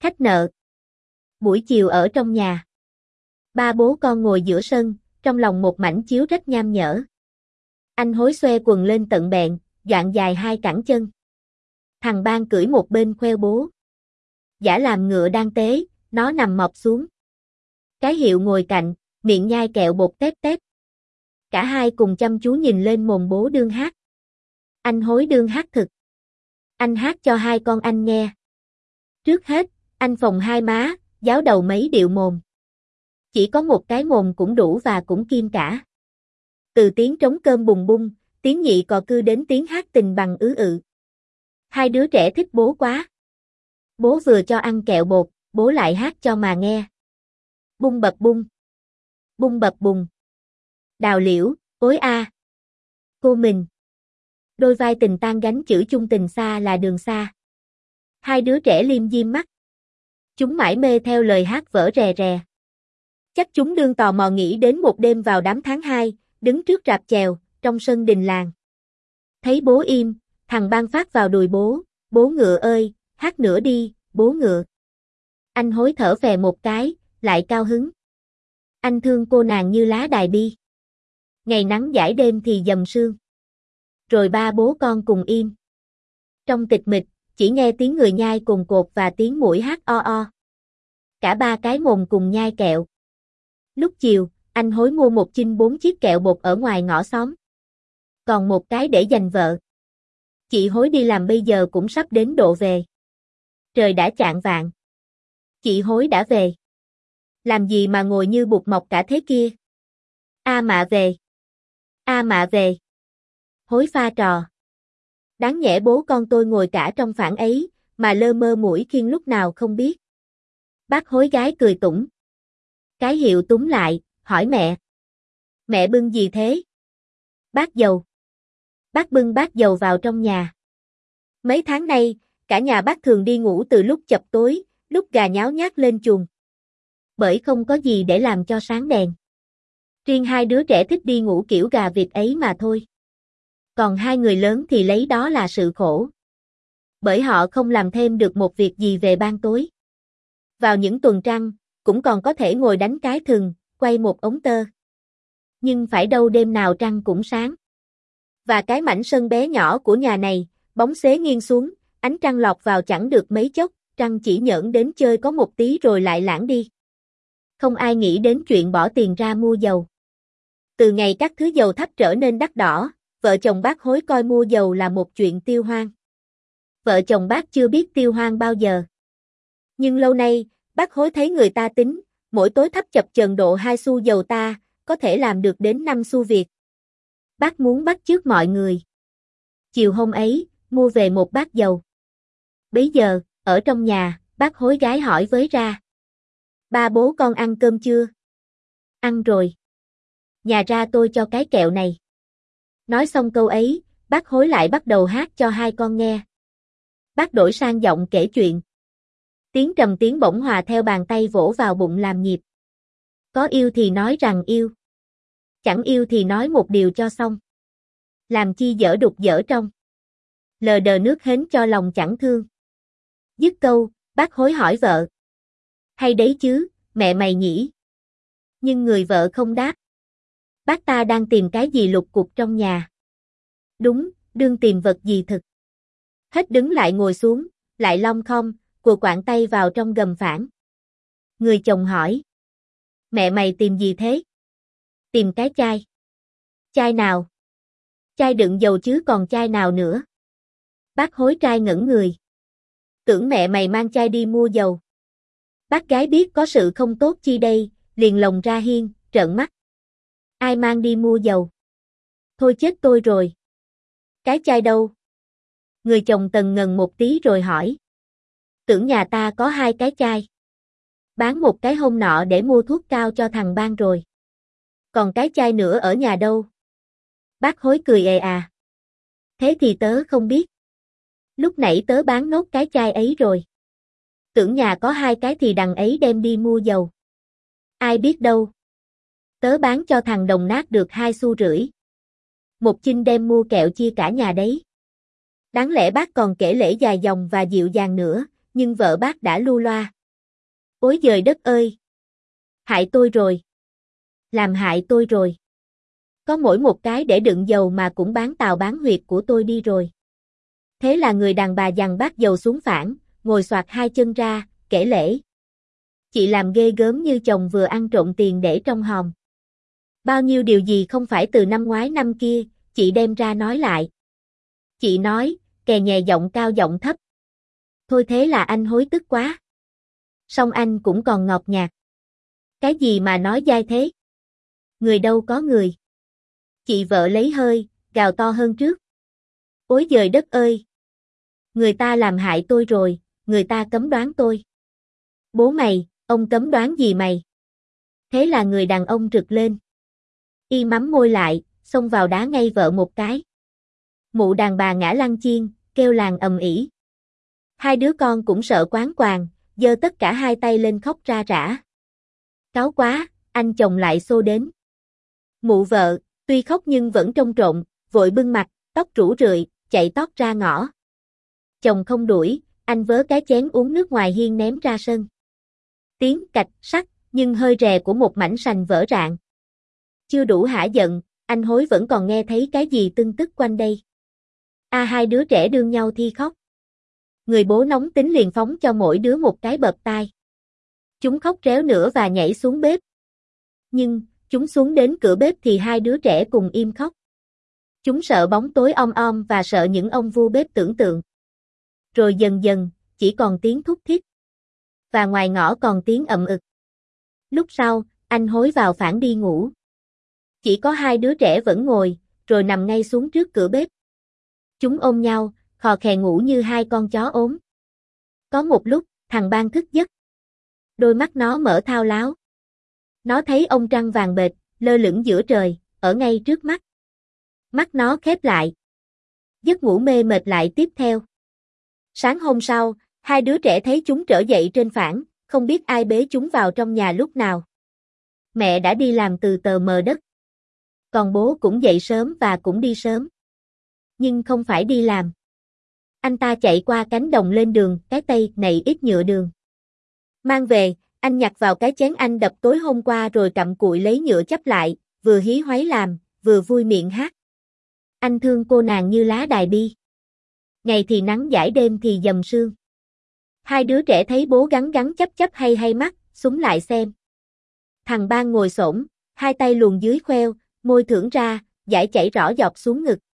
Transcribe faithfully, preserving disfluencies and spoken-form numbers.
Khách nợ. Buổi chiều ở trong nhà. Ba bố con ngồi giữa sân, trong lòng một mảnh chiếu rách nham nhở. Anh Hối xoe quần lên tận bẹn, đoạn dài hai cẳng chân. Thằng Ban cưỡi một bên khoeo bố. Giả làm ngựa đang tế, nó nằm mọp xuống. Cái Hiệu ngồi cạnh, miệng nhai kẹo bột tép tép. Cả hai cùng chăm chú nhìn lên mồm bố đương hát. Anh Hối đương hát thực. Anh hát cho hai con anh nghe. Trước hết, anh phồng hai má, giáo đầu mấy điệu mồm. Chỉ có một cái mồm cũng đủ và cũng kim cả. Từ tiếng trống cơm bùng bung, tiếng nhị cò cư đến tiếng hát tình bằng ứ ự. Hai đứa trẻ thích bố quá. Bố vừa cho ăn kẹo bột, bố lại hát cho mà nghe. Bung bập bung. Bung bập bùng. Đào liễu, ối a. Cô mình. Đôi vai tình tan gánh chữ chung tình xa là đường xa. Hai đứa trẻ liêm diêm mắt. Chúng mải mê theo lời hát vỡ rè rè. Chắc chúng đương tò mò nghĩ đến một đêm vào đám tháng hai, đứng trước rạp chèo, trong sân đình làng. Thấy bố im, thằng Ban phát vào đùi bố, bố ngựa ơi, hát nữa đi, bố ngựa. Anh Hối thở phè một cái, lại cao hứng. Anh thương cô nàng như lá đài bi. Ngày nắng dãi đêm thì dầm sương. Rồi ba bố con cùng im. Trong tịch mịch, chỉ nghe tiếng người nhai cồn cột và tiếng muỗi hát o o. Cả ba cái mồm cùng nhai kẹo. Lúc chiều, anh Hối mua một chinh bốn chiếc kẹo bột ở ngoài ngõ xóm. Còn một cái để dành vợ. Chị Hối đi làm bây giờ cũng sắp đến độ về. Trời đã chạng vạng. Chị Hối đã về. Làm gì mà ngồi như bụt mọc cả thế kia? A mạ về. A mạ về. Hối pha trò. Đáng nhẽ bố con tôi ngồi cả trong phản ấy, mà lơ mơ mũi khiên lúc nào không biết. Bác Hối gái cười tủm. Cái Hiệu túm lại, hỏi mẹ. Mẹ bưng gì thế? Bát dầu. Bác bưng bát dầu vào trong nhà. Mấy tháng nay, cả nhà bác thường đi ngủ từ lúc chập tối, lúc gà nháo nhác lên chuồng. Bởi không có gì để làm cho sáng đèn. Riêng hai đứa trẻ thích đi ngủ kiểu gà vịt ấy mà thôi. Còn hai người lớn thì lấy đó là sự khổ. Bởi họ không làm thêm được một việc gì về ban tối. Vào những tuần trăng, cũng còn có thể ngồi đánh cái thừng, quay một ống tơ. Nhưng phải đâu đêm nào trăng cũng sáng. Và cái mảnh sân bé nhỏ của nhà này, bóng xế nghiêng xuống, ánh trăng lọt vào chẳng được mấy chốc, trăng chỉ nhỡn đến chơi có một tí rồi lại lãng đi. Không ai nghĩ đến chuyện bỏ tiền ra mua dầu. Từ ngày các thứ dầu thấp trở nên đắt đỏ, vợ chồng bác Hối coi mua dầu là một chuyện tiêu hoang. Vợ chồng bác chưa biết tiêu hoang bao giờ. Nhưng lâu nay, bác Hối thấy người ta tính, mỗi tối thắp chập chờn độ hai xu dầu ta, có thể làm được đến năm xu Việt. Bác muốn bắt chước mọi người. Chiều hôm ấy, mua về một bát dầu. Bấy giờ, ở trong nhà, bác Hối gái hỏi với ra. Ba bố con ăn cơm chưa? Ăn rồi. Nhà ra tôi cho cái kẹo này. Nói xong câu ấy, bác Hối lại bắt đầu hát cho hai con nghe. Bác đổi sang giọng kể chuyện. Tiếng trầm tiếng bổng hòa theo bàn tay vỗ vào bụng làm nhịp. Có yêu thì nói rằng yêu. Chẳng yêu thì nói một điều cho xong. Làm chi dở đục dở trong. Lờ đờ nước hến cho lòng chẳng thương. Dứt câu, bác Hối hỏi vợ. Hay đấy chứ, mẹ mày nhỉ? Nhưng người vợ không đáp. Bác ta đang tìm cái gì lục cục trong nhà. Đúng, đương tìm vật gì thực. Hết đứng lại ngồi xuống, lại long khom, cùa quạng tay vào trong gầm phản. Người chồng hỏi. Mẹ mày tìm gì thế? Tìm cái chai. Chai nào? Chai đựng dầu chứ còn chai nào nữa? Bác Hối trai ngẩn người. Tưởng mẹ mày mang chai đi mua dầu. Bác gái biết có sự không tốt chi đây, liền lồng ra hiên, trợn mắt. Ai mang đi mua dầu? Thôi chết tôi rồi. Cái chai đâu? Người chồng tần ngần một tí rồi hỏi. Tưởng nhà ta có hai cái chai. Bán một cái hôm nọ để mua thuốc cao cho thằng Ban rồi. Còn cái chai nữa ở nhà đâu? Bác Hối cười ề à. Thế thì tớ không biết. Lúc nãy tớ bán nốt cái chai ấy rồi. Tưởng nhà có hai cái thì đằng ấy đem đi mua dầu. Ai biết đâu. Tớ bán cho thằng Đồng Nát được hai xu rưỡi. Một chinh đem mua kẹo chia cả nhà đấy. Đáng lẽ bác còn kể lễ dài dòng và dịu dàng nữa, nhưng vợ bác đã lưu loa. Ôi giời đất ơi! Hại tôi rồi! Làm hại tôi rồi! Có mỗi một cái để đựng dầu mà cũng bán tàu bán huyệt của tôi đi rồi. Thế là người đàn bà giằng bát dầu xuống phản, ngồi xoạc hai chân ra, kể lể. Chị làm ghê gớm như chồng vừa ăn trộm tiền để trong hòm. Bao nhiêu điều gì không phải từ năm ngoái năm kia, chị đem ra nói lại. Chị nói, kè nhè giọng cao giọng thấp. Thôi thế là anh hối tức quá. Song anh cũng còn ngọt nhạt. Cái gì mà nói dai thế? Người đâu có người. Chị vợ lấy hơi, gào to hơn trước. Ôi giời đất ơi! Người ta làm hại tôi rồi, người ta cấm đoán tôi. Bố mày, ông cấm đoán gì mày? Thế là người đàn ông rực lên. Y mắm môi lại, xông vào đá ngay vợ một cái. Mụ đàn bà ngã lăn chiên, kêu làng ầm ĩ. Hai đứa con cũng sợ quán quàng, giơ tất cả hai tay lên khóc ra rã. Cáu quá, anh chồng lại xô đến. Mụ vợ, tuy khóc nhưng vẫn trông trộn, vội bưng mặt, tóc rủ rượi, chạy tót ra ngõ. Chồng không đuổi, anh vớ cái chén uống nước ngoài hiên ném ra sân. Tiếng cạch sắc, nhưng hơi rè của một mảnh sành vỡ rạn. Chưa đủ hả giận, anh hối vẫn còn nghe thấy cái gì tưng tức quanh đây. A à, hai đứa trẻ đương nhau thi khóc. Người bố nóng tính liền phóng cho mỗi đứa một cái bợp tai. Chúng khóc réo nữa và nhảy xuống bếp. Nhưng, chúng xuống đến cửa bếp thì hai đứa trẻ cùng im khóc. Chúng sợ bóng tối om om và sợ những ông vua bếp tưởng tượng. Rồi dần dần, chỉ còn tiếng thút thít. Và ngoài ngõ còn tiếng ầm ực. Lúc sau, anh hối vào phản đi ngủ. Chỉ có hai đứa trẻ vẫn ngồi, rồi nằm ngay xuống trước cửa bếp. Chúng ôm nhau, khò khè ngủ như hai con chó ốm. Có một lúc, thằng Ban thức giấc. Đôi mắt nó mở thao láo. Nó thấy ông trăng vàng bệt, lơ lửng giữa trời, ở ngay trước mắt. Mắt nó khép lại. Giấc ngủ mê mệt lại tiếp theo. Sáng hôm sau, hai đứa trẻ thấy chúng trở dậy trên phản, không biết ai bế chúng vào trong nhà lúc nào. Mẹ đã đi làm từ tờ mờ đất. Còn bố cũng dậy sớm và cũng đi sớm. Nhưng không phải đi làm. Anh ta chạy qua cánh đồng lên đường, cái tay này ít nhựa đường. Mang về, anh nhặt vào cái chén anh đập tối hôm qua rồi cặm cụi lấy nhựa chắp lại, vừa hí hoáy làm, vừa vui miệng hát. Anh thương cô nàng như lá đài bi. Ngày thì nắng dãi đêm thì dầm sương. Hai đứa trẻ thấy bố gắn gắn chấp chấp hay hay mắt, súng lại xem. Thằng Ban ngồi xổm, hai tay luồn dưới khoeo, môi thưởng ra, dãi chảy rõ giọt xuống ngực.